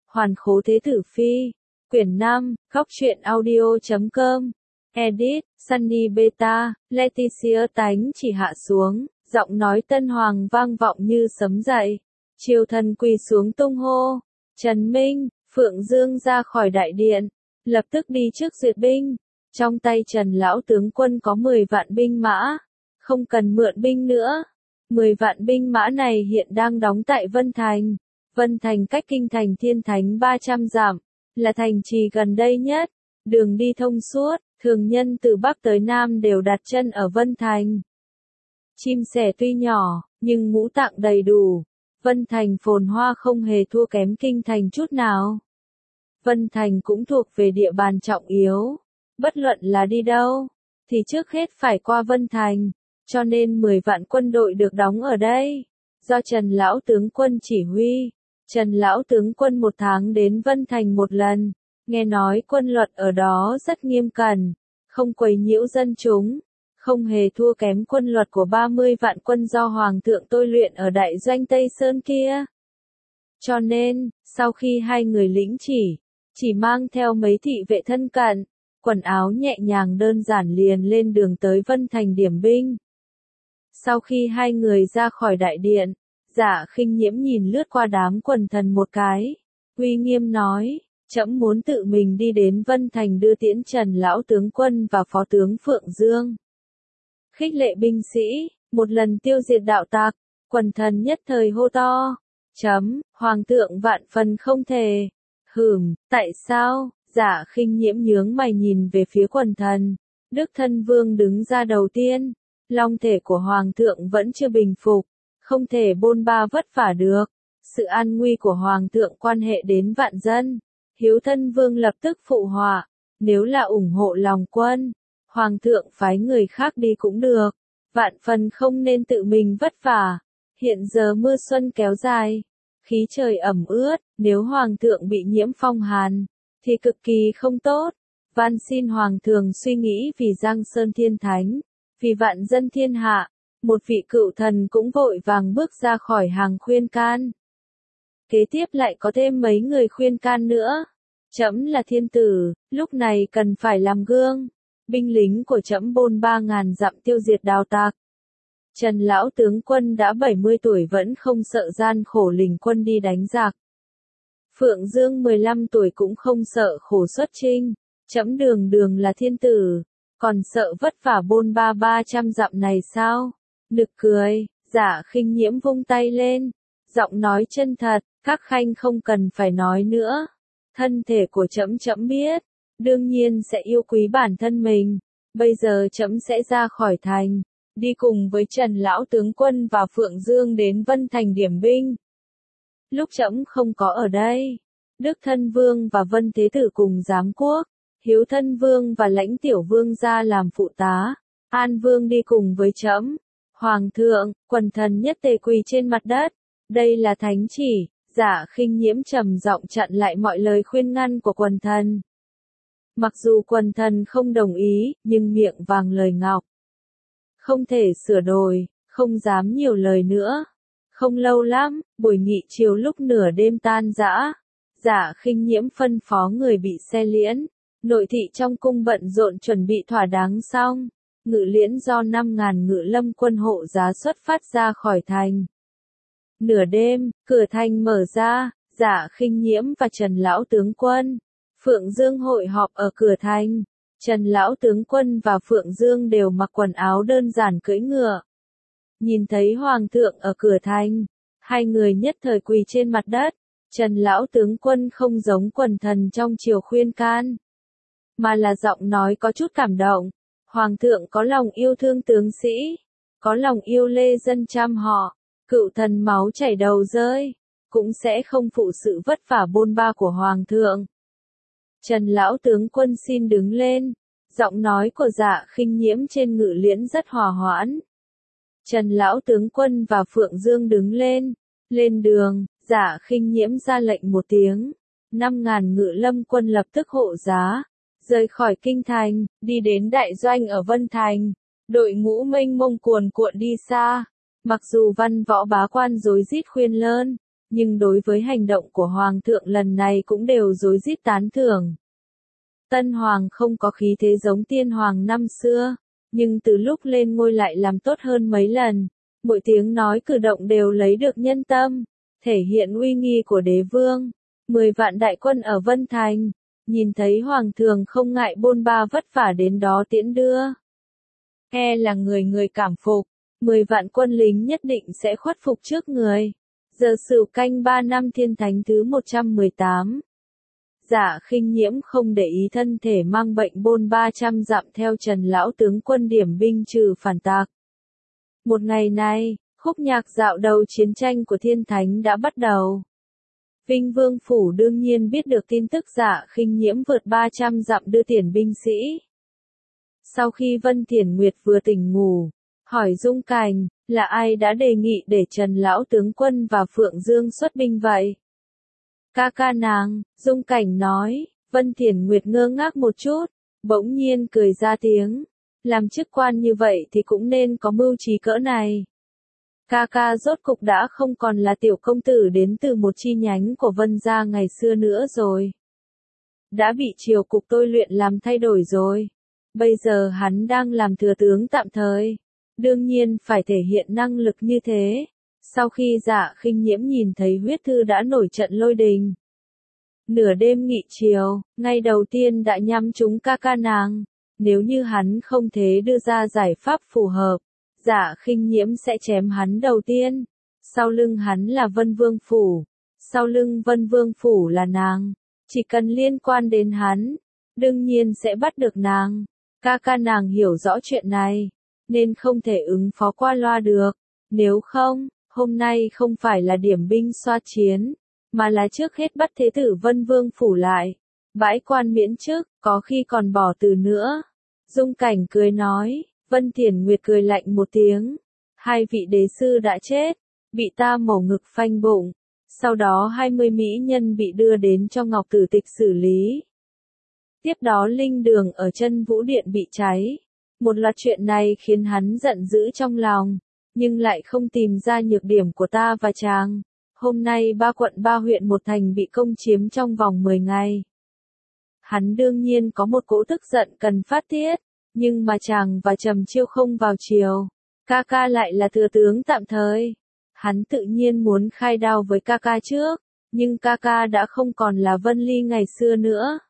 Hoàn Khố Thế Tử Phi. Quyển 5, Góc truyện audio.com. Edit, Sunny Beta, Leticia Tánh chỉ hạ xuống, giọng nói Tân Hoàng vang vọng như sấm dậy. Triều thần quỳ xuống tung hô. Trần Minh, Phượng Dương ra khỏi đại điện, lập tức đi trước duyệt binh. Trong tay Trần lão tướng quân có 10 vạn binh mã, không cần mượn binh nữa. 10 vạn binh mã này hiện đang đóng tại Vân Thành. Vân Thành cách kinh thành Thiên Thánh 300 dặm, là thành trì gần đây nhất. Đường đi thông suốt, thường nhân từ Bắc tới Nam đều đặt chân ở Vân Thành. Chim sẻ tuy nhỏ, nhưng ngũ tạng đầy đủ. Vân Thành phồn hoa không hề thua kém kinh thành chút nào. Vân Thành cũng thuộc về địa bàn trọng yếu. Bất luận là đi đâu, thì trước hết phải qua Vân Thành. Cho nên 10 vạn quân đội được đóng ở đây. Do Trần lão tướng quân chỉ huy. Trần lão tướng quân 1 tháng đến Vân Thành 1 lần. Nghe nói quân luật ở đó rất nghiêm cẩn, không quấy nhiễu dân chúng, không hề thua kém quân luật của 30 vạn quân do Hoàng thượng tôi luyện ở đại doanh Tây Sơn kia. Cho nên, sau khi hai người lĩnh chỉ mang theo mấy thị vệ thân cận, quần áo nhẹ nhàng đơn giản liền lên đường tới Vân Thành điểm binh. Sau khi hai người ra khỏi đại điện, Dạ Khinh Nhiễm nhìn lướt qua đám quần thần một cái, uy nghiêm nói: Trẫm muốn tự mình đi đến Vân Thành đưa tiễn Trần lão tướng quân và phó tướng Phượng Dương. Khích lệ binh sĩ, một lần tiêu diệt đạo tặc. Quần thần nhất thời hô to. Hoàng thượng vạn phần không thể. Tại sao? Dạ Khinh Nhiễm nhướng mày nhìn về phía quần thần. Đức Thân Vương đứng ra đầu tiên. Long thể của Hoàng thượng vẫn chưa bình phục, không thể bôn ba vất vả được. Sự an nguy của Hoàng thượng quan hệ đến vạn dân. Hiếu Thân Vương lập tức phụ họa, nếu là ủng hộ lòng quân, Hoàng thượng phái người khác đi cũng được, vạn phần không nên tự mình vất vả. Hiện giờ mưa xuân kéo dài, khí trời ẩm ướt, nếu Hoàng thượng bị nhiễm phong hàn, thì cực kỳ không tốt. Van xin Hoàng thượng suy nghĩ vì Giang Sơn Thiên Thánh, vì vạn dân thiên hạ. Một vị cựu thần cũng vội vàng bước ra khỏi hàng khuyên can. Kế tiếp lại có thêm mấy người khuyên can nữa. Trẫm là thiên tử, lúc này cần phải làm gương. Binh lính của trẫm bôn 3.000 dặm tiêu diệt đạo tặc. Trần lão tướng quân đã 70 tuổi vẫn không sợ gian khổ lĩnh quân đi đánh giặc. Phượng Dương 15 tuổi cũng không sợ khổ xuất chinh. Trẫm đường là thiên tử, còn sợ vất vả bôn 300 dặm này sao? Nực cười. Dạ Khinh Nhiễm vung tay lên, giọng nói chân thật, các khanh không cần phải nói nữa. Thân thể của trẫm biết, đương nhiên sẽ yêu quý bản thân mình. Bây giờ trẫm sẽ ra khỏi thành, đi cùng với Trần lão tướng quân và Phượng Dương đến Vân Thành điểm binh. Lúc trẫm không có ở đây, Đức Thân Vương và Vân Thế Tử cùng giám quốc, Hiếu Thân Vương và Lãnh Tiểu Vương ra làm phụ tá, An Vương đi cùng với trẫm. Hoàng thượng, quần thần nhất tề quỳ trên mặt đất. Đây là thánh chỉ. Dạ Khinh Nhiễm trầm giọng chặn lại mọi lời khuyên ngăn của quần thần. Mặc dù quần thần không đồng ý, nhưng miệng vàng lời ngọc. Không thể sửa đổi, không dám nhiều lời nữa. Không lâu lắm, buổi nghị chiều lúc nửa đêm tan rã. Dạ Khinh Nhiễm phân phó người bị xe liễn. Nội thị trong cung bận rộn chuẩn bị thỏa đáng xong. Ngự liễn do 5.000 ngự lâm quân hộ giá xuất phát ra khỏi thành. Nửa đêm, cửa thành mở ra, Dạ Khinh Nhiễm và Trần lão tướng quân, Phượng Dương hội họp ở cửa thành. Trần lão tướng quân và Phượng Dương đều mặc quần áo đơn giản cưỡi ngựa. Nhìn thấy Hoàng thượng ở cửa thành, hai người nhất thời quỳ trên mặt đất. Trần lão tướng quân không giống quần thần trong triều khuyên can, mà là giọng nói có chút cảm động. Hoàng thượng có lòng yêu thương tướng sĩ, có lòng yêu lê dân trăm họ. Cựu thần máu chảy đầu rơi, cũng sẽ không phụ sự vất vả bôn ba của Hoàng thượng. Trần lão tướng quân xin đứng lên. Giọng nói của Dạ Khinh Nhiễm trên ngự liễn rất hòa hoãn. Trần lão tướng quân và Phượng Dương đứng lên. Lên đường, Dạ Khinh Nhiễm ra lệnh một tiếng. 5.000 ngự lâm quân lập tức hộ giá, rời khỏi kinh thành, đi đến đại doanh ở Vân Thành. Đội ngũ mênh mông cuồn cuộn đi xa. Mặc dù văn võ bá quan rối rít khuyên lơn, nhưng đối với hành động của Hoàng thượng lần này cũng đều rối rít tán thưởng. Tân Hoàng không có khí thế giống Tiên Hoàng năm xưa, nhưng từ lúc lên ngôi lại làm tốt hơn mấy lần, mỗi tiếng nói cử động đều lấy được nhân tâm, thể hiện uy nghi của đế vương. 10 vạn đại quân ở Vân Thành, nhìn thấy Hoàng thượng không ngại bôn ba vất vả đến đó tiễn đưa. E là người người cảm phục, 10 vạn quân lính nhất định sẽ khuất phục trước người. Giờ Sửu canh 3 năm Thiên Thánh thứ 118. Dạ Khinh Nhiễm không để ý thân thể mang bệnh bôn 300 dặm theo Trần lão tướng quân điểm binh trừ phản tặc. Một ngày này, khúc nhạc dạo đầu chiến tranh của Thiên Thánh đã bắt đầu. Vinh Vương Phủ đương nhiên biết được tin tức Dạ Khinh Nhiễm vượt 300 dặm đưa tiền binh sĩ. Sau khi Vân Thiển Nguyệt vừa tỉnh ngủ, hỏi Dung Cảnh, là ai đã đề nghị để Trần lão tướng quân và Phượng Dương xuất binh vậy? Ca ca nàng, Dung Cảnh nói. Vân Thiển Nguyệt ngơ ngác một chút, bỗng nhiên cười ra tiếng. Làm chức quan như vậy thì cũng nên có mưu trí cỡ này. Ca ca rốt cục đã không còn là tiểu công tử đến từ một chi nhánh của Vân gia ngày xưa nữa rồi. Đã bị triều cục tôi luyện làm thay đổi rồi. Bây giờ hắn đang làm thừa tướng tạm thời. Đương nhiên phải thể hiện năng lực như thế. Sau khi Dạ Khinh Nhiễm nhìn thấy huyết thư đã nổi trận lôi đình. Nửa đêm nghị triều, ngay đầu tiên đã nhắm trúng ca ca nàng. Nếu như hắn không thể đưa ra giải pháp phù hợp, Dạ Khinh Nhiễm sẽ chém hắn đầu tiên. Sau lưng hắn là Vân Vương Phủ. Sau lưng Vân Vương Phủ là nàng. Chỉ cần liên quan đến hắn, đương nhiên sẽ bắt được nàng. Ca ca nàng hiểu rõ chuyện này, nên không thể ứng phó qua loa được. Nếu không, hôm nay không phải là điểm binh xoa chiến, mà là trước hết bắt thế tử Vân Vương Phủ lại. Bãi quan miễn chức, có khi còn bỏ từ nữa. Dung Cảnh cười nói. Vân Thiển Nguyệt cười lạnh một tiếng. 2 vị đế sư đã chết, bị ta mổ ngực phanh bụng. Sau đó 20 mỹ nhân bị đưa đến cho Ngọc Tử Tịch xử lý. Tiếp đó linh đường ở Chân Vũ Điện bị cháy. Một loạt chuyện này khiến hắn giận dữ trong lòng, nhưng lại không tìm ra nhược điểm của ta và chàng. Hôm nay 3 quận 3 huyện một thành bị công chiếm trong vòng 10 ngày. Hắn đương nhiên có một cỗ tức giận cần phát tiết. Nhưng mà chàng và Trầm Chiêu không vào triều, ca ca lại là thừa tướng tạm thời. Hắn tự nhiên muốn khai đao với ca ca trước, nhưng ca ca đã không còn là Vân Ly ngày xưa nữa.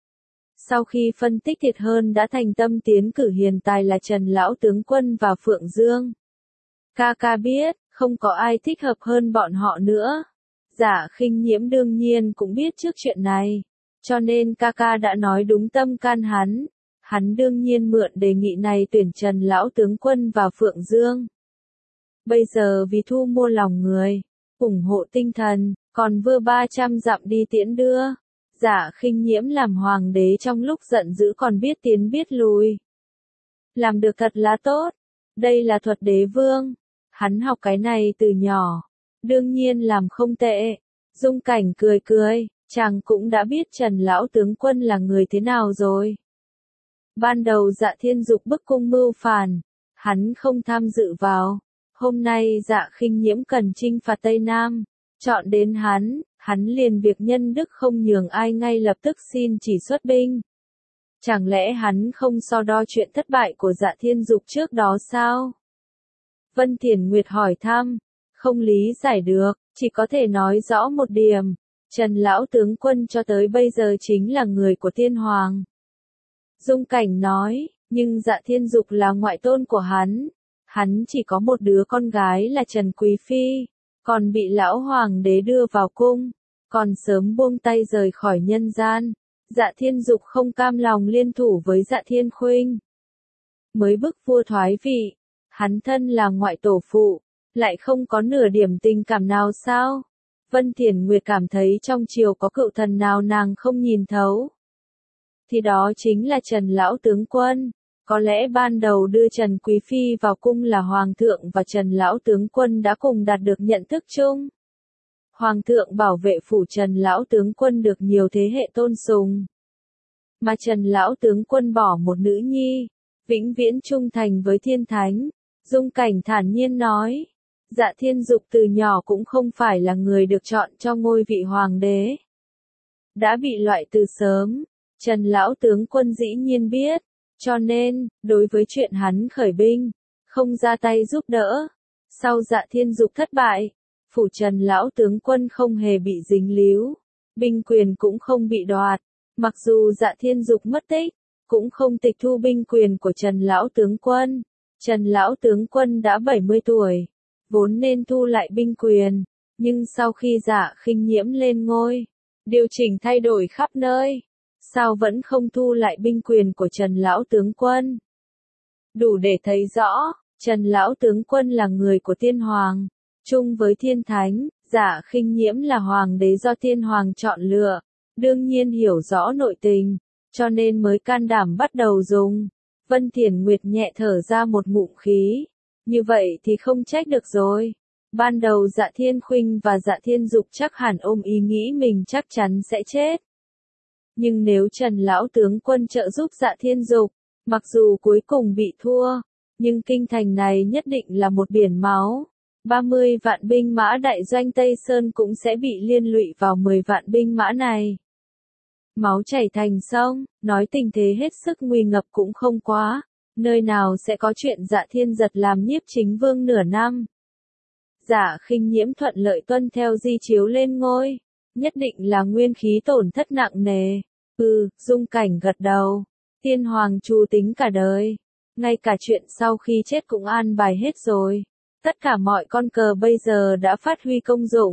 Sau khi phân tích thiệt hơn đã thành tâm tiến cử hiện tại là Trần lão tướng quân và Phượng Dương. Ca ca biết, không có ai thích hợp hơn bọn họ nữa. Dạ Khinh Nhiễm đương nhiên cũng biết trước chuyện này, cho nên ca ca đã nói đúng tâm can hắn. Hắn đương nhiên mượn đề nghị này tuyển Trần lão tướng quân và Phượng Dương. Bây giờ vì thu mua lòng người, ủng hộ tinh thần, còn vừa 300 dặm đi tiễn đưa. Dạ Khinh Nhiễm làm hoàng đế trong lúc giận dữ còn biết tiến biết lùi. Làm được thật là tốt. Đây là thuật đế vương. Hắn học cái này từ nhỏ. Đương nhiên làm không tệ. Dung Cảnh cười cười, chàng cũng đã biết Trần lão tướng quân là người thế nào rồi. Ban đầu Dạ Thiên Dục bức cung mưu phản, hắn không tham dự vào. Hôm nay Dạ Khinh Nhiễm cần chinh phạt Tây Nam, chọn đến hắn liền việc nhân đức không nhường ai ngay lập tức xin chỉ xuất binh. Chẳng lẽ hắn không so đo chuyện thất bại của Dạ Thiên Dục trước đó sao? Vân Thiển Nguyệt hỏi thăm, không lý giải được, chỉ có thể nói rõ một điểm. Trần lão tướng quân cho tới bây giờ chính là người của Tiên Hoàng. Dung Cảnh nói, nhưng Dạ Thiên Dục là ngoại tôn của hắn chỉ có một đứa con gái là Trần Quý Phi, còn bị lão hoàng đế đưa vào cung, còn sớm buông tay rời khỏi nhân gian. Dạ Thiên Dục không cam lòng liên thủ với Dạ Thiên Khuynh, mới bức vua thoái vị. Hắn thân là ngoại tổ phụ, lại không có nửa điểm tình cảm nào sao? Vân Thiển Nguyệt cảm thấy trong triều có cựu thần nào nàng không nhìn thấu. Thì đó chính là Trần lão tướng quân. Có lẽ ban đầu đưa Trần Quý Phi vào cung là Hoàng thượng và Trần lão tướng quân đã cùng đạt được nhận thức chung. Hoàng thượng bảo vệ phủ Trần lão tướng quân được nhiều thế hệ tôn sùng. Mà Trần lão tướng quân bỏ một nữ nhi, vĩnh viễn trung thành với Thiên Thánh. Dung Cảnh thản nhiên nói. Dạ Thiên Dục từ nhỏ cũng không phải là người được chọn cho ngôi vị hoàng đế. Đã bị loại từ sớm, Trần lão tướng quân dĩ nhiên biết, cho nên, đối với chuyện hắn khởi binh, không ra tay giúp đỡ. Sau Dạ Thiên Dục thất bại, phủ Trần lão tướng quân không hề bị dính líu, binh quyền cũng không bị đoạt, mặc dù Dạ Thiên Dục mất tích, cũng không tịch thu binh quyền của Trần lão tướng quân. Trần lão tướng quân đã 70 tuổi, vốn nên thu lại binh quyền, nhưng sau khi Dạ Khinh Nhiễm lên ngôi, điều chỉnh thay đổi khắp nơi, sao vẫn không thu lại binh quyền của Trần lão tướng quân? Đủ để thấy rõ, Trần lão tướng quân là người của Tiên Hoàng, chung với Thiên Thánh. Dạ Khinh Nhiễm là hoàng đế do Tiên Hoàng chọn lựa, đương nhiên hiểu rõ nội tình, cho nên mới can đảm bắt đầu dùng. Vân Thiển Nguyệt nhẹ thở ra một ngụm khí, như vậy thì không trách được rồi. Ban đầu Dạ Thiên Khuynh và Dạ Thiên Dục chắc hẳn ôm ý nghĩ mình chắc chắn sẽ chết. Nhưng nếu Trần lão tướng quân trợ giúp Dạ Thiên Dục, mặc dù cuối cùng bị thua, nhưng kinh thành này nhất định là một biển máu. 30 vạn binh mã đại doanh Tây Sơn cũng sẽ bị liên lụy vào 10 vạn binh mã này. Máu chảy thành sông, nói tình thế hết sức nguy ngập cũng không quá, nơi nào sẽ có chuyện Dạ Thiên Giật làm nhiếp chính vương nửa năm. Dạ Khinh Nhiễm thuận lợi tuân theo di chiếu lên ngôi, nhất định là nguyên khí tổn thất nặng nề. Dung Cảnh gật đầu, Tiên Hoàng chu tính cả đời, ngay cả chuyện sau khi chết cũng an bài hết rồi. Tất cả mọi con cờ bây giờ đã phát huy công dụng.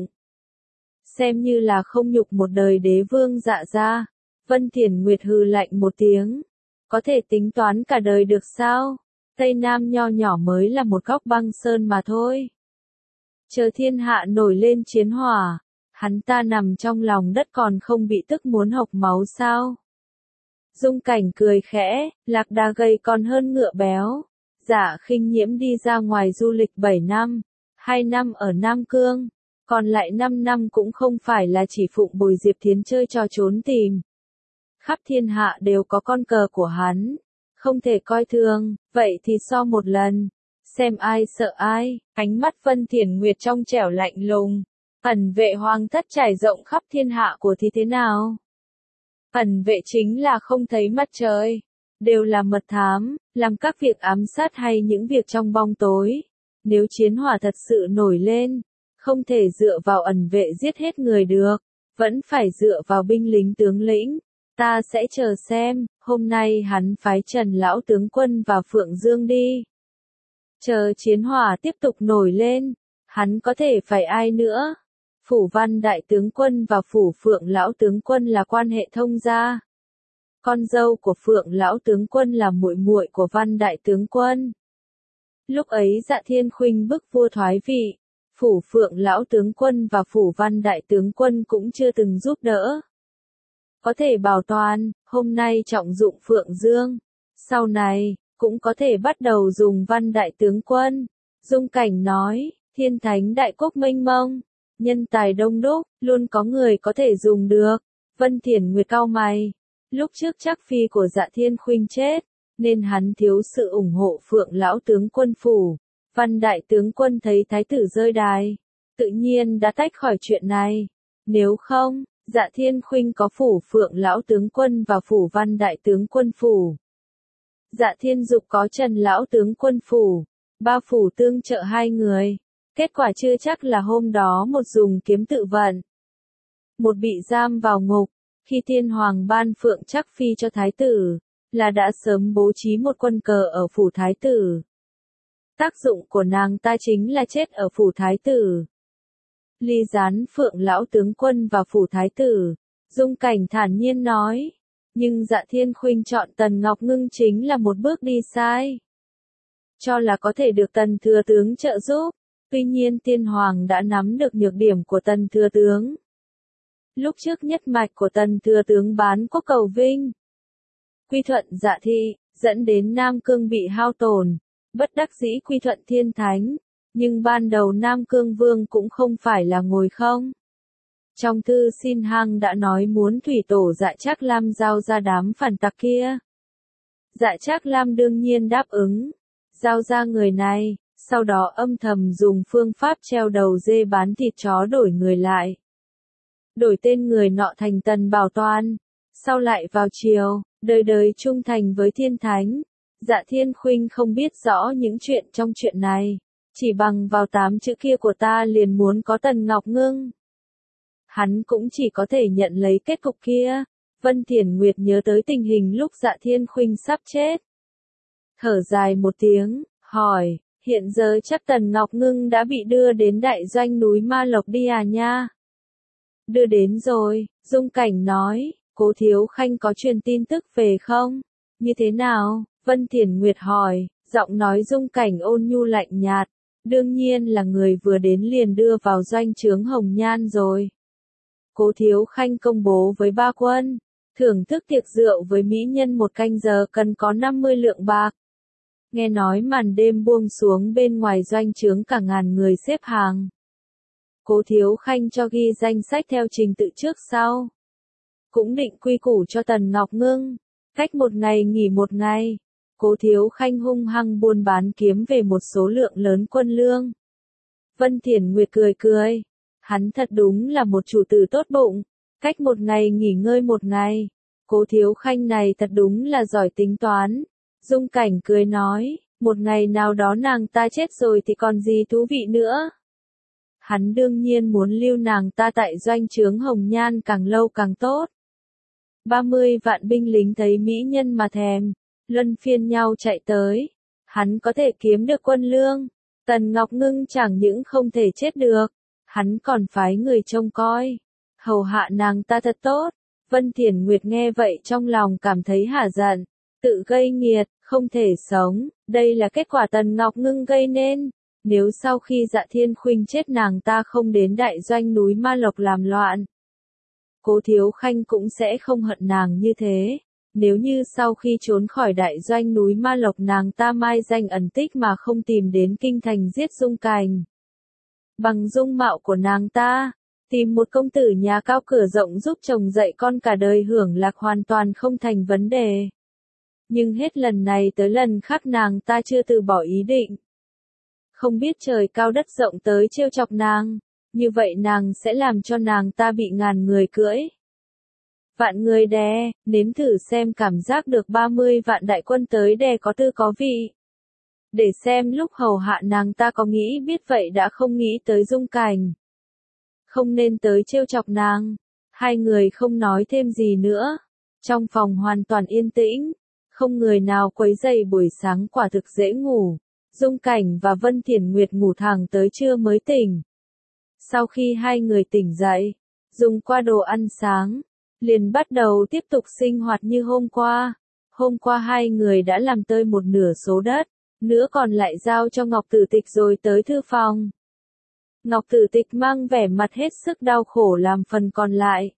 Xem như là không nhục một đời đế vương Dạ gia. Vân Thiển Nguyệt hừ lạnh một tiếng. Có thể tính toán cả đời được sao? Tây Nam nho nhỏ mới là một góc băng sơn mà thôi. Chờ thiên hạ nổi lên chiến hỏa, hắn ta nằm trong lòng đất còn không bị tức muốn hộc máu sao? Dung Cảnh cười khẽ, lạc đà gầy còn hơn ngựa béo. Dạ Khinh Nhiễm đi ra ngoài du lịch 7 năm, 2 năm ở Nam Cương, còn lại 5 năm cũng không phải là chỉ phụng bồi Diệp Thiến chơi trò trốn tìm. Khắp thiên hạ đều có con cờ của hắn, không thể coi thường, vậy thì so một lần, xem ai sợ ai. Ánh mắt Vân Thiển Nguyệt trong trẻo lạnh lùng. Ẩn vệ hoàng thất trải rộng khắp thiên hạ của thì thế nào? Ẩn vệ chính là không thấy mặt trời, đều là mật thám, làm các việc ám sát hay những việc trong bóng tối. Nếu chiến hỏa thật sự nổi lên, không thể dựa vào ẩn vệ giết hết người được, vẫn phải dựa vào binh lính tướng lĩnh. Ta sẽ chờ xem, hôm nay hắn phái Trần lão tướng quân vào Phượng Dương đi. Chờ chiến hỏa tiếp tục nổi lên, hắn có thể phải ai nữa? Phủ Văn đại tướng quân và phủ Phượng lão tướng quân là quan hệ thông gia. Con dâu của Phượng lão tướng quân là muội muội của Văn đại tướng quân. Lúc ấy Dạ Thiên Khuynh bức vua thoái vị, phủ Phượng lão tướng quân và phủ Văn đại tướng quân cũng chưa từng giúp đỡ. Có thể bảo toàn, hôm nay trọng dụng Phượng Dương, sau này, cũng có thể bắt đầu dùng Văn đại tướng quân. Dung Cảnh nói, Thiên Thánh đại quốc mênh mông, nhân tài đông đúc, luôn có người có thể dùng được. Vân Thiển Nguyệt cau mày, lúc trước chắc phi của Dạ Thiên Khuynh chết, nên hắn thiếu sự ủng hộ Phượng lão tướng quân phủ. Văn đại tướng quân thấy thái tử rơi đài, tự nhiên đã tách khỏi chuyện này. Nếu không, Dạ Thiên Khuynh có phủ Phượng lão tướng quân và phủ Văn đại tướng quân phủ. Dạ Thiên Dục có Trần lão tướng quân phủ, ba phủ tương trợ hai người. Kết quả chưa chắc là hôm đó một dùng kiếm tự vận, một bị giam vào ngục. Khi Thiên Hoàng ban Phượng Trắc Phi cho thái tử, là đã sớm bố trí một quân cờ ở phủ thái tử. Tác dụng của nàng ta chính là chết ở phủ thái tử. Ly gián Phượng lão tướng quân và phủ thái tử, Dung Cảnh thản nhiên nói. Nhưng Dạ Thiên Khuynh chọn Tần Ngọc Ngưng chính là một bước đi sai. Cho là có thể được Tần thừa tướng trợ giúp, tuy nhiên Tiên Hoàng đã nắm được nhược điểm của Tần thừa tướng. Lúc trước nhất mạch của Tần thừa tướng bán quốc cầu vinh, quy thuận Dạ Thị, dẫn đến Nam Cương bị hao tổn, bất đắc dĩ quy thuận Thiên Thánh, nhưng ban đầu Nam Cương Vương cũng không phải là ngồi không. Trong thư xin Hằng đã nói muốn thủy tổ Dạ Trác Lam giao ra đám phản tặc kia. Dạ Trác Lam đương nhiên đáp ứng, giao ra người này, sau đó âm thầm dùng phương pháp treo đầu dê bán thịt chó đổi người lại. Đổi tên người nọ thành Tần Bảo Toan, sau lại vào triều, đời đời trung thành với thiên thánh. Dạ Thiên Khuynh không biết rõ những chuyện trong chuyện này, chỉ bằng vào 8 chữ kia của ta liền muốn có Tần Ngọc Ngưng. Hắn cũng chỉ có thể nhận lấy kết cục kia. Vân Thiển Nguyệt nhớ tới tình hình lúc Dạ Thiên Khuynh sắp chết. Thở dài một tiếng, hỏi, hiện giờ chắc Tần Ngọc Ngưng đã bị đưa đến đại doanh núi Ma Lộc đi à nha? Đưa đến rồi, Dung Cảnh nói, Cố Thiếu Khanh có truyền tin tức về không? Như thế nào? Vân Thiển Nguyệt hỏi, giọng nói Dung Cảnh ôn nhu lạnh nhạt, đương nhiên là người vừa đến liền đưa vào doanh trướng Hồng Nhan rồi. Cố Thiếu Khanh công bố với ba quân, thưởng thức tiệc rượu với mỹ nhân 1 canh giờ cần có 50 lượng bạc. Nghe nói màn đêm buông xuống bên ngoài doanh trướng cả ngàn người xếp hàng. Cố Thiếu Khanh cho ghi danh sách theo trình tự trước sau. Cũng định quy củ cho Tần Ngọc Ngưng, cách 1 ngày nghỉ 1 ngày. Cố Thiếu Khanh hung hăng buôn bán kiếm về một số lượng lớn quân lương. Vân Thiển Nguyệt cười cười. Hắn thật đúng là một chủ tử tốt bụng. Cách 1 ngày nghỉ ngơi 1 ngày. Cố Thiếu Khanh này thật đúng là giỏi tính toán. Dung Cảnh cười nói, 1 ngày nào đó nàng ta chết rồi thì còn gì thú vị nữa. Hắn đương nhiên muốn lưu nàng ta tại doanh trướng Hồng Nhan càng lâu càng tốt. 30 vạn binh lính thấy mỹ nhân mà thèm, luân phiên nhau chạy tới. Hắn có thể kiếm được quân lương. Tần Ngọc Ngưng chẳng những không thể chết được, hắn còn phái người trông coi, hầu hạ nàng ta thật tốt. Vân Thiển Nguyệt nghe vậy trong lòng cảm thấy hả giận, tự gây nghiệt, không thể sống, đây là kết quả Tần Ngọc Ngưng gây nên. Nếu sau khi Dạ Thiên Khuynh chết nàng ta không đến đại doanh núi Ma Lộc làm loạn, Cố Thiếu Khanh cũng sẽ không hận nàng như thế. Nếu như sau khi trốn khỏi đại doanh núi Ma Lộc nàng ta mai danh ẩn tích mà không tìm đến kinh thành giết Dung Cảnh. Bằng dung mạo của nàng ta, tìm một công tử nhà cao cửa rộng giúp chồng dạy con cả đời hưởng lạc hoàn toàn không thành vấn đề. Nhưng hết lần này tới lần khác nàng ta chưa từ bỏ ý định. Không biết trời cao đất rộng tới trêu chọc nàng, như vậy nàng sẽ làm cho nàng ta bị ngàn người cưỡi. Vạn người đè, nếm thử xem cảm giác được 30 vạn đại quân tới đè có tư có vị. Để xem lúc hầu hạ nàng ta có nghĩ biết vậy đã không nghĩ tới Dung Cảnh. Không nên tới trêu chọc nàng. Hai người không nói thêm gì nữa. Trong phòng hoàn toàn yên tĩnh. Không người nào quấy rầy buổi sáng quả thực dễ ngủ. Dung Cảnh và Vân Thiển Nguyệt ngủ thẳng tới trưa mới tỉnh. Sau khi hai người tỉnh dậy, dùng qua đồ ăn sáng, liền bắt đầu tiếp tục sinh hoạt như hôm qua. Hôm qua hai người đã làm tơi một nửa số đất, nữa còn lại giao cho Ngọc Tử Tịch rồi tới thư phòng. Ngọc Tử Tịch mang vẻ mặt hết sức đau khổ làm phần còn lại.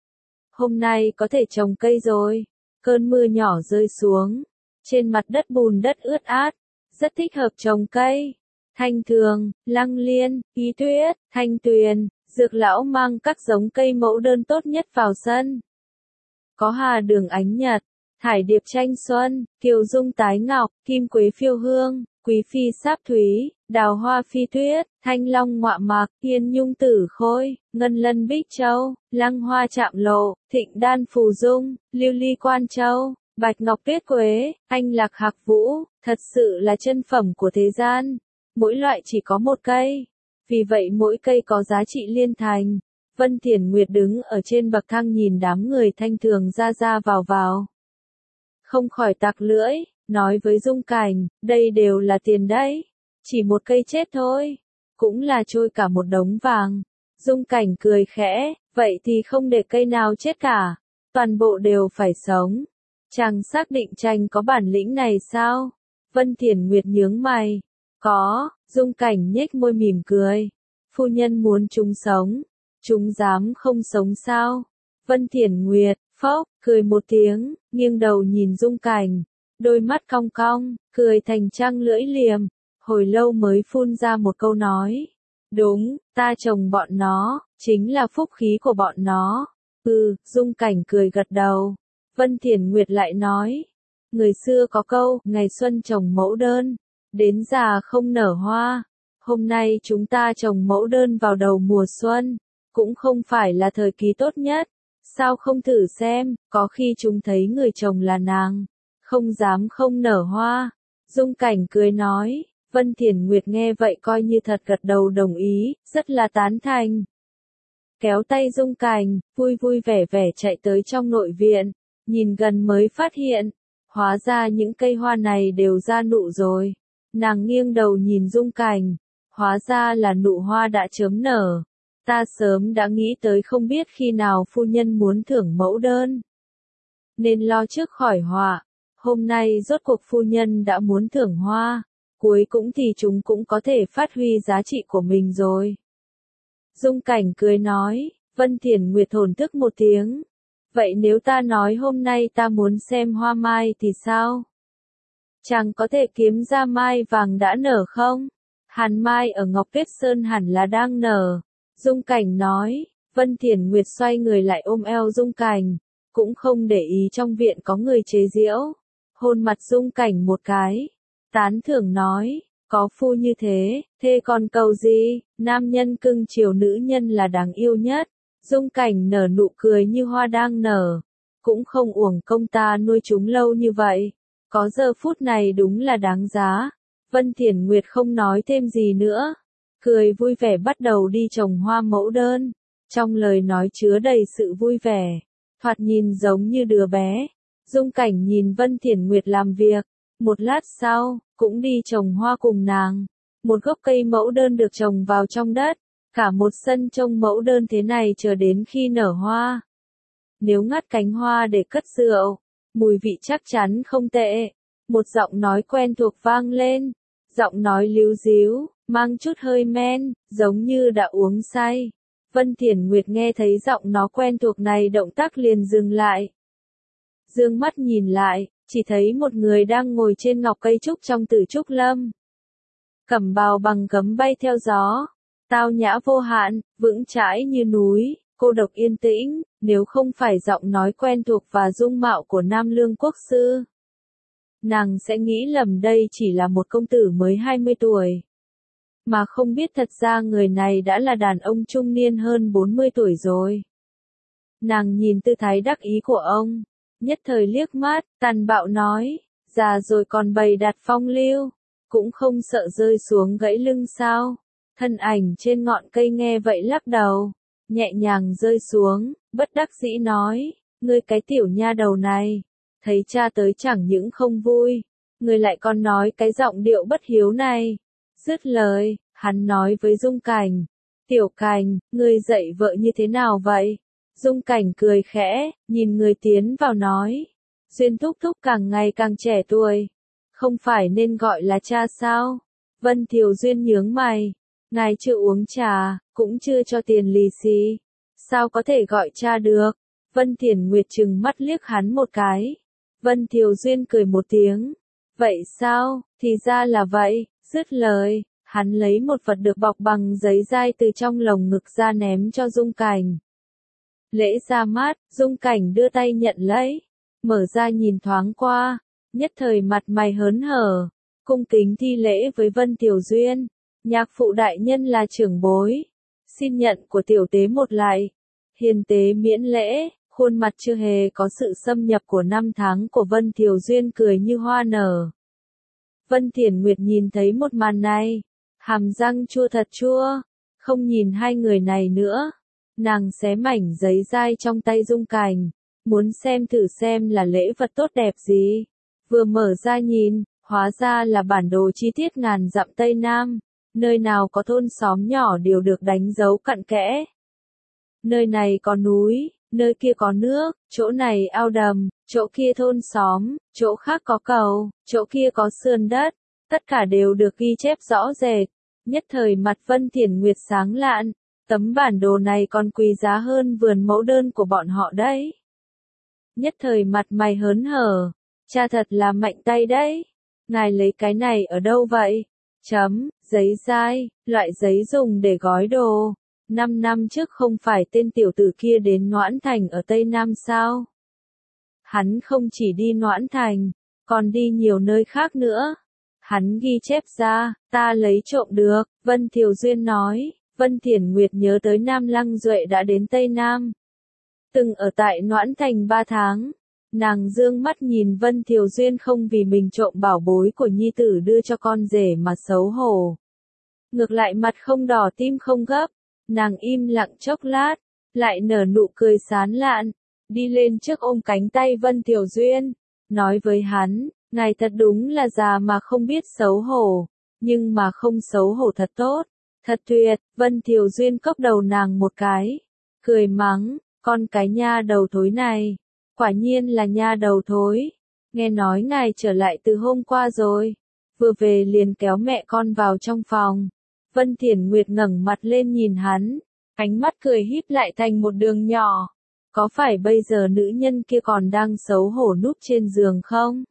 Hôm nay có thể trồng cây rồi. Cơn mưa nhỏ rơi xuống, trên mặt đất bùn đất ướt át, rất thích hợp trồng cây. Thanh Thường, Lăng Liên, Ý Tuyết, Thanh Tuyền, Dược Lão mang các giống cây mẫu đơn tốt nhất vào sân. Có Hà Đường Ánh Nhật, Thải Điệp Tranh Xuân, Kiều Dung Tái Ngọc, Kim Quế Phiêu Hương, Quý Phi Sáp Thúy, Đào Hoa Phi Tuyết, Thanh Long Ngọa Mạc, Yên Nhung Tử Khôi, Ngân Lân Bích Châu, Lăng Hoa Chạm Lộ, Thịnh Đan Phù Dung, Lưu Ly Quan Châu, Bạch Ngọc Tuyết Quế, Anh Lạc Hạc Vũ, thật sự là chân phẩm của thế gian. Mỗi loại chỉ có một cây, vì vậy mỗi cây có giá trị liên thành. Vân Thiển Nguyệt đứng ở trên bậc thang nhìn đám người Thanh Thường ra vào. Không khỏi tặc lưỡi, nói với Dung Cảnh, đây đều là tiền đấy. Chỉ một cây chết thôi, cũng là trôi cả một đống vàng. Dung Cảnh cười khẽ, vậy thì không để cây nào chết cả, toàn bộ đều phải sống. Chàng xác định Tranh có bản lĩnh này sao? Vân Thiển Nguyệt nhướng mày. Có, Dung Cảnh nhếch môi mỉm cười. Phu nhân muốn chúng sống, chúng dám không sống sao? Vân Thiển Nguyệt, phốc, cười một tiếng, nghiêng đầu nhìn Dung Cảnh. Đôi mắt cong cong, cười thành trăng lưỡi liềm. Hồi lâu mới phun ra một câu nói. Đúng, ta trồng bọn nó, chính là phúc khí của bọn nó. Dung Cảnh cười gật đầu. Vân Thiển Nguyệt lại nói. Người xưa có câu, ngày xuân trồng mẫu đơn, đến già không nở hoa. Hôm nay chúng ta trồng mẫu đơn vào đầu mùa xuân, cũng không phải là thời kỳ tốt nhất. Sao không thử xem, có khi chúng thấy người chồng là nàng, không dám không nở hoa. Dung Cảnh cười nói, Vân Thiền Nguyệt nghe vậy coi như thật gật đầu đồng ý, rất là tán thành. Kéo tay Dung Cảnh, vui vui vẻ vẻ chạy tới trong nội viện, nhìn gần mới phát hiện, hóa ra những cây hoa này đều ra nụ rồi. Nàng nghiêng đầu nhìn Dung Cảnh, hóa ra là nụ hoa đã chớm nở. Ta sớm đã nghĩ tới không biết khi nào phu nhân muốn thưởng mẫu đơn, nên lo trước khỏi họa. Hôm nay rốt cuộc phu nhân đã muốn thưởng hoa, cuối cùng thì chúng cũng có thể phát huy giá trị của mình rồi. Dung Cảnh cười nói, Vân Thiền Nguyệt thổn thức một tiếng. Vậy nếu ta nói hôm nay ta muốn xem hoa mai thì sao? Chàng có thể kiếm ra mai vàng đã nở không? Hàn mai ở Ngọc Tuyết Sơn hẳn là đang nở. Dung Cảnh nói, Vân Thiền Nguyệt xoay người lại ôm eo Dung Cảnh, cũng không để ý trong viện có người chế giễu. Hôn mặt Dung Cảnh một cái, tán thưởng nói, có phu như thế, thê còn cầu gì, nam nhân cưng chiều nữ nhân là đáng yêu nhất. Dung Cảnh nở nụ cười như hoa đang nở, cũng không uổng công ta nuôi chúng lâu như vậy, có giờ phút này đúng là đáng giá. Vân Thiền Nguyệt không nói thêm gì nữa, cười vui vẻ bắt đầu đi trồng hoa mẫu đơn, trong lời nói chứa đầy sự vui vẻ, thoạt nhìn giống như đứa bé. Dung Cảnh nhìn Vân Thiền Nguyệt làm việc, một lát sau, cũng đi trồng hoa cùng nàng. Một gốc cây mẫu đơn được trồng vào trong đất, cả một sân trông mẫu đơn thế này chờ đến khi nở hoa. Nếu ngắt cánh hoa để cất rượu, mùi vị chắc chắn không tệ. Một giọng nói quen thuộc vang lên, giọng nói líu díu, mang chút hơi men, giống như đã uống say. Vân Thiền Nguyệt nghe thấy giọng nó quen thuộc này động tác liền dừng lại. Dương mắt nhìn lại, chỉ thấy một người đang ngồi trên ngọc cây trúc trong Tử Trúc Lâm. Cẩm bào bằng gấm bay theo gió, tao nhã vô hạn, vững chãi như núi, cô độc yên tĩnh, nếu không phải giọng nói quen thuộc và dung mạo của Nam Lương Quốc sư, nàng sẽ nghĩ lầm đây chỉ là một công tử mới 20 tuổi. Mà không biết thật ra người này đã là đàn ông trung niên hơn 40 tuổi rồi. Nàng nhìn tư thái đắc ý của ông, nhất thời liếc mắt, tàn bạo nói, già rồi còn bày đặt phong lưu, cũng không sợ rơi xuống gãy lưng sao. Thân ảnh trên ngọn cây nghe vậy lắc đầu, nhẹ nhàng rơi xuống, bất đắc dĩ nói, ngươi cái tiểu nha đầu này, thấy cha tới chẳng những không vui, ngươi lại còn nói cái giọng điệu bất hiếu này. Dứt lời, hắn nói với Dung Cảnh, Tiểu Cảnh, ngươi dạy vợ như thế nào vậy? Dung Cảnh cười khẽ, nhìn người tiến vào nói, Duyên thúc thúc càng ngày càng trẻ tuổi, không phải nên gọi là cha sao? Vân Thiều Duyên nhướng mày, ngài chưa uống trà, cũng chưa cho tiền lì xì, sao có thể gọi cha được? Vân Thiền Nguyệt trừng mắt liếc hắn một cái. Vân Thiều Duyên cười một tiếng, vậy sao, thì ra là vậy. Dứt lời, hắn lấy một vật được bọc bằng giấy dai từ trong lồng ngực ra ném cho Dung Cảnh. Lễ ra mắt, Dung Cảnh đưa tay nhận lấy, mở ra nhìn thoáng qua, nhất thời mặt mày hớn hở, cung kính thi lễ với Vân Tiểu Duyên, nhạc phụ đại nhân là trưởng bối, xin nhận của tiểu tế một lại. Hiền tế miễn lễ, khuôn mặt chưa hề có sự xâm nhập của năm tháng của Vân Tiểu Duyên cười như hoa nở. Vân Thiền Nguyệt nhìn thấy một màn này, hàm răng chua thật chua, không nhìn hai người này nữa. Nàng xé mảnh giấy dai trong tay Dung Cảnh, muốn xem thử xem là lễ vật tốt đẹp gì. Vừa mở ra nhìn, hóa ra là bản đồ chi tiết ngàn dặm Tây Nam, nơi nào có thôn xóm nhỏ đều được đánh dấu cặn kẽ. Nơi này có núi, nơi kia có nước, chỗ này ao đầm, chỗ kia thôn xóm, chỗ khác có cầu, chỗ kia có sườn đất, tất cả đều được ghi chép rõ rệt. Nhất thời mặt Vân Thiền Nguyệt sáng lạn, tấm bản đồ này còn quý giá hơn vườn mẫu đơn của bọn họ đấy. Nhất thời mặt mày hớn hở, cha thật là mạnh tay đấy, ngài lấy cái này ở đâu vậy? Giấy dai, loại giấy dùng để gói đồ. 5 năm trước không phải tên tiểu tử kia đến Noãn Thành ở Tây Nam sao? Hắn không chỉ đi Noãn Thành, còn đi nhiều nơi khác nữa. Hắn ghi chép ra, ta lấy trộm được, Vân Thiều Duyên nói. Vân Thiển Nguyệt nhớ tới Nam Lăng Duệ đã đến Tây Nam. Từng ở tại Noãn Thành 3 tháng. Nàng dương mắt nhìn Vân Thiều Duyên không vì mình trộm bảo bối của nhi tử đưa cho con rể mà xấu hổ. Ngược lại mặt không đỏ tim không gấp. Nàng im lặng chốc lát, lại nở nụ cười sán lạn. Đi lên trước ôm cánh tay Vân Thiều Duyên. Nói với hắn, ngài thật đúng là già mà không biết xấu hổ. Nhưng mà không xấu hổ thật tốt. Thật tuyệt, Vân Thiều Duyên cốc đầu nàng một cái. Cười mắng, con cái nha đầu thối này. Quả nhiên là nha đầu thối. Nghe nói ngài trở lại từ hôm qua rồi. Vừa về liền kéo mẹ con vào trong phòng. Vân Thiển Nguyệt ngẩng mặt lên nhìn hắn. Ánh mắt cười híp lại thành một đường nhỏ. Có phải bây giờ nữ nhân kia còn đang xấu hổ núp trên giường không?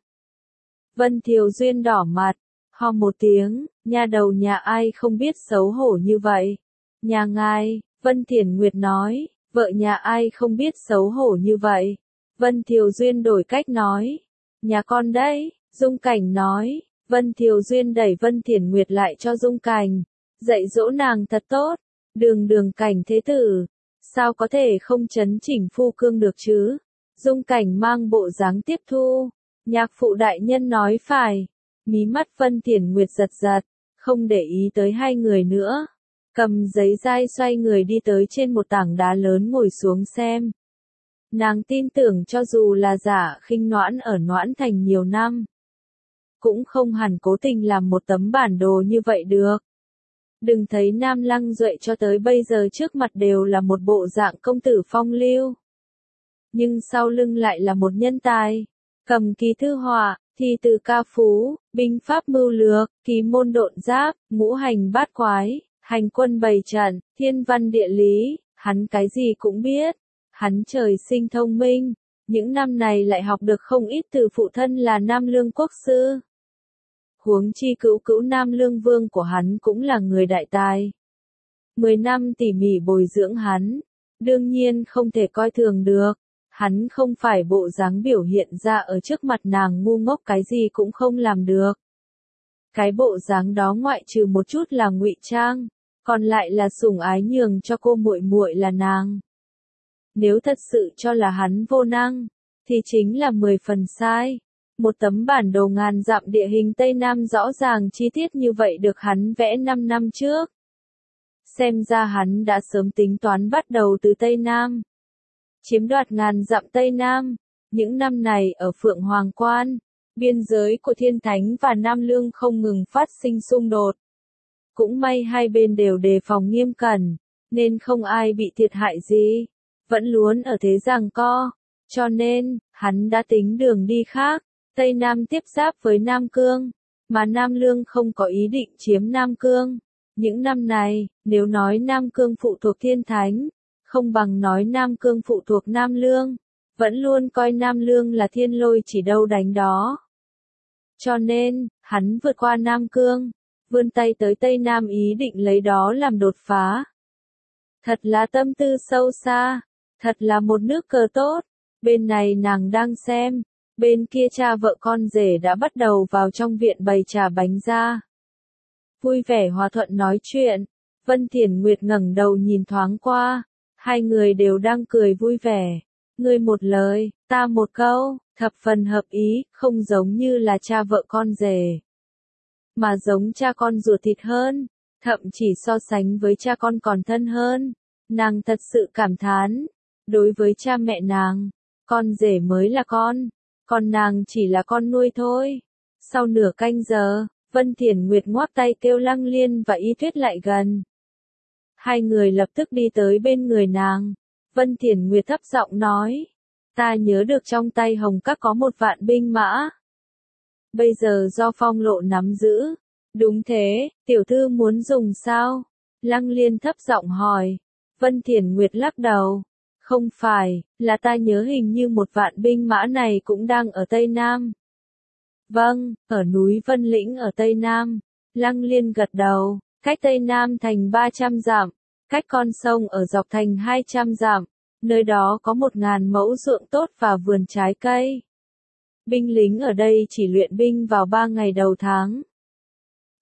Vân Thiều Duyên đỏ mặt. Ho một tiếng, nha đầu nhà ai không biết xấu hổ như vậy? Nhà ngài, Vân Thiển Nguyệt nói, vợ nhà ai không biết xấu hổ như vậy? Vân Thiều Duyên đổi cách nói, nhà con đấy, Dung Cảnh nói. Vân Thiều Duyên đẩy Vân Thiển Nguyệt lại cho Dung Cảnh, dạy dỗ nàng thật tốt. Đường Cảnh thế tử, sao có thể không chấn chỉnh phu cương được chứ? Dung Cảnh mang bộ dáng tiếp thu, nhạc phụ đại nhân nói phải. Mí mắt Vân Thiển Nguyệt giật giật, không để ý tới hai người nữa. Cầm giấy dai xoay người đi tới trên một tảng đá lớn ngồi xuống xem. Nàng tin tưởng cho dù là Giả Khinh Noãn ở Noãn Thành nhiều năm, cũng không hẳn cố tình làm một tấm bản đồ như vậy được. Đừng thấy Nam Lăng Duệ cho tới bây giờ trước mặt đều là một bộ dạng công tử phong lưu. Nhưng sau lưng lại là một nhân tài. Cầm kỳ thư họa, thi từ ca phú, binh pháp mưu lược, kỳ môn độn giáp, ngũ hành bát quái, hành quân bày trận, thiên văn địa lý, hắn cái gì cũng biết. Hắn trời sinh thông minh, những năm này lại học được không ít từ phụ thân là Nam Lương Quốc sư. Huống chi cữu Nam Lương Vương của hắn cũng là người đại tài. 10 năm tỉ mỉ bồi dưỡng hắn, đương nhiên không thể coi thường được. Hắn không phải bộ dáng biểu hiện ra ở trước mặt nàng ngu ngốc cái gì cũng không làm được. Cái bộ dáng đó ngoại trừ một chút là ngụy trang, còn lại là sủng ái nhường cho cô muội muội là nàng. Nếu thật sự cho là hắn vô năng, thì chính là 10 phần sai. Một tấm bản đồ ngàn dặm địa hình Tây Nam rõ ràng chi tiết như vậy được hắn vẽ 5 năm trước. Xem ra hắn đã sớm tính toán bắt đầu từ Tây Nam. Chiếm đoạt ngàn dặm Tây Nam. Những năm này ở Phượng Hoàng Quan, biên giới của Thiên Thánh và Nam Lương không ngừng phát sinh xung đột. Cũng may hai bên đều đề phòng nghiêm cẩn, nên không ai bị thiệt hại gì. Vẫn luôn ở thế giằng co. Cho nên, hắn đã tính đường đi khác. Tây Nam tiếp giáp với Nam Cương, mà Nam Lương không có ý định chiếm Nam Cương. Những năm này, nếu nói Nam Cương phụ thuộc Thiên Thánh, không bằng nói Nam Cương phụ thuộc Nam Lương, vẫn luôn coi Nam Lương là thiên lôi chỉ đâu đánh đó. Cho nên, hắn vượt qua Nam Cương, vươn tay tới Tây Nam ý định lấy đó làm đột phá. Thật là tâm tư sâu xa, thật là một nước cờ tốt. Bên này nàng đang xem, bên kia cha vợ con rể đã bắt đầu vào trong viện bày trà bánh ra. Vui vẻ hòa thuận nói chuyện, Vân Thiển Nguyệt ngẩng đầu nhìn thoáng qua, hai người đều đang cười vui vẻ. Ngươi một lời, ta một câu, thập phần hợp ý, không giống như là cha vợ con rể, mà giống cha con ruột thịt hơn, thậm chỉ so sánh với cha con còn thân hơn. Nàng thật sự cảm thán, đối với cha mẹ nàng, con rể mới là con, còn nàng chỉ là con nuôi thôi. Sau nửa canh giờ, Vân Thiển Nguyệt ngoắc tay kêu Lăng Liên và Y Tuyết lại gần. Hai người lập tức đi tới bên người nàng. Vân Thiển Nguyệt thấp giọng nói, ta nhớ được trong tay Hồng Các có 1 vạn binh mã. Bây giờ do Phong Lộ nắm giữ. Đúng thế, tiểu thư muốn dùng sao? Lăng Liên thấp giọng hỏi. Vân Thiển Nguyệt lắc đầu. Không phải, là ta nhớ hình như 1 vạn binh mã này cũng đang ở Tây Nam. Vâng, ở núi Vân Lĩnh ở Tây Nam. Lăng Liên gật đầu, cách Tây Nam thành 300 dặm, cách con sông ở dọc thành 200 dặm. Nơi đó có 1000 mẫu ruộng tốt và vườn trái cây. Binh lính ở đây chỉ luyện binh vào 3 ngày đầu tháng.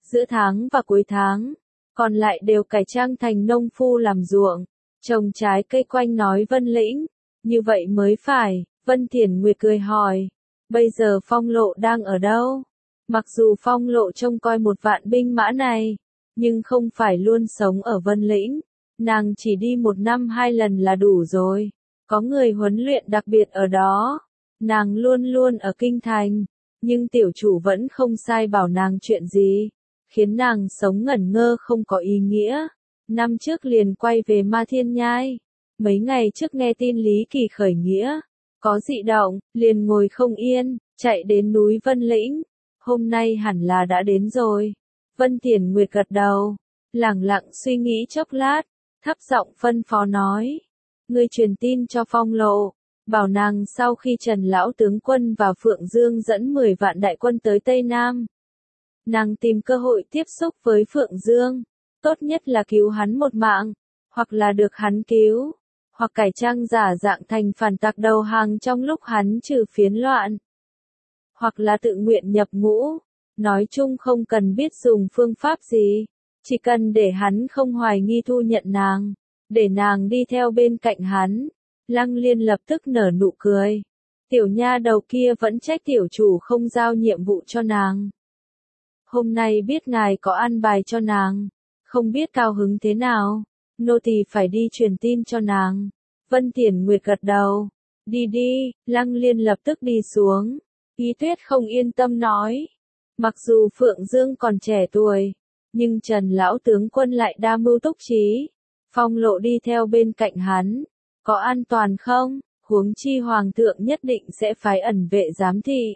giữa tháng và cuối tháng, còn lại đều cải trang thành nông phu làm ruộng, trồng trái cây quanh nói Vân Lĩnh, như vậy mới phải. Vân Thiển Nguyệt cười hỏi, bây giờ Phong Lộ đang ở đâu? Mặc dù Phong Lộ trông coi 1.000 binh mã này, nhưng không phải luôn sống ở Vân Lĩnh, nàng chỉ đi 1 năm 2 lần là đủ rồi, có người huấn luyện đặc biệt ở đó, nàng luôn luôn ở kinh thành, nhưng tiểu chủ vẫn không sai bảo nàng chuyện gì, khiến nàng sống ngẩn ngơ không có ý nghĩa. Năm trước liền quay về Ma Thiên Nhai, mấy ngày trước nghe tin Lý Kỳ khởi nghĩa, có dị động, liền ngồi không yên, chạy đến núi Vân Lĩnh, hôm nay hẳn là đã đến rồi. Vân Thiển Nguyệt gật đầu, lẳng lặng suy nghĩ chốc lát, thấp giọng phân phó nói, ngươi truyền tin cho Phong Lộ, bảo nàng sau khi Trần lão tướng quân và Phượng Dương dẫn 10 vạn đại quân tới Tây Nam, nàng tìm cơ hội tiếp xúc với Phượng Dương, tốt nhất là cứu hắn một mạng, hoặc là được hắn cứu, hoặc cải trang giả dạng thành phản tặc đầu hàng trong lúc hắn trừ phiến loạn, hoặc là tự nguyện nhập ngũ. Nói chung không cần biết dùng phương pháp gì, chỉ cần để hắn không hoài nghi thu nhận nàng, để nàng đi theo bên cạnh hắn. Lăng Liên lập tức nở nụ cười. Tiểu nha đầu kia vẫn trách tiểu chủ không giao nhiệm vụ cho nàng. Hôm nay biết ngài có an bài cho nàng, không biết cao hứng thế nào, nô tỳ phải đi truyền tin cho nàng. Vân Thiển Nguyệt gật đầu. Đi đi, Lăng Liên lập tức đi xuống. Ý Tuyết không yên tâm nói. Mặc dù Phượng Dương còn trẻ tuổi, nhưng Trần lão tướng quân lại đa mưu túc trí. Phong Lộ đi theo bên cạnh hắn, có an toàn không? Huống chi hoàng thượng nhất định sẽ phái ẩn vệ giám thị.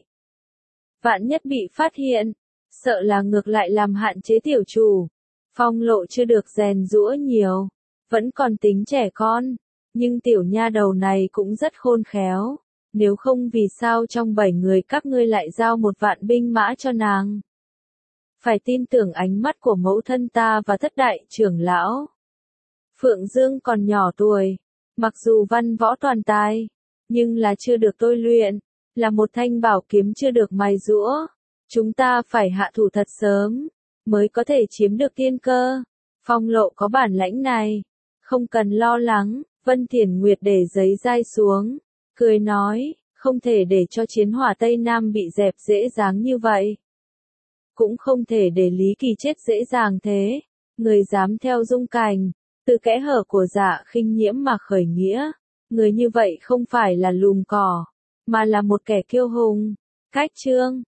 Vạn nhất bị phát hiện, sợ là ngược lại làm hạn chế tiểu chủ. Phong Lộ chưa được rèn giũa nhiều, vẫn còn tính trẻ con, nhưng tiểu nha đầu này cũng rất khôn khéo. Nếu không vì sao trong 7 người các ngươi lại giao 1.000 binh mã cho nàng? Phải tin tưởng ánh mắt của mẫu thân ta và Thất đại trưởng lão. Phượng Dương còn nhỏ tuổi, mặc dù văn võ toàn tài, nhưng là chưa được tôi luyện, là một thanh bảo kiếm chưa được mài giũa. Chúng ta phải hạ thủ thật sớm, mới có thể chiếm được tiên cơ. Phong Lộ có bản lãnh này, không cần lo lắng. Vân Thiển Nguyệt để giấy dai xuống, cười nói, không thể để cho chiến hỏa Tây Nam bị dẹp dễ dàng như vậy. Cũng không thể để Lý Kỳ chết dễ dàng thế. Người dám theo Dung Cảnh, từ kẽ hở của Dạ Khinh Nhiễm mà khởi nghĩa. Người như vậy không phải là lùm cỏ, mà là một kẻ kiêu hùng. Cách chương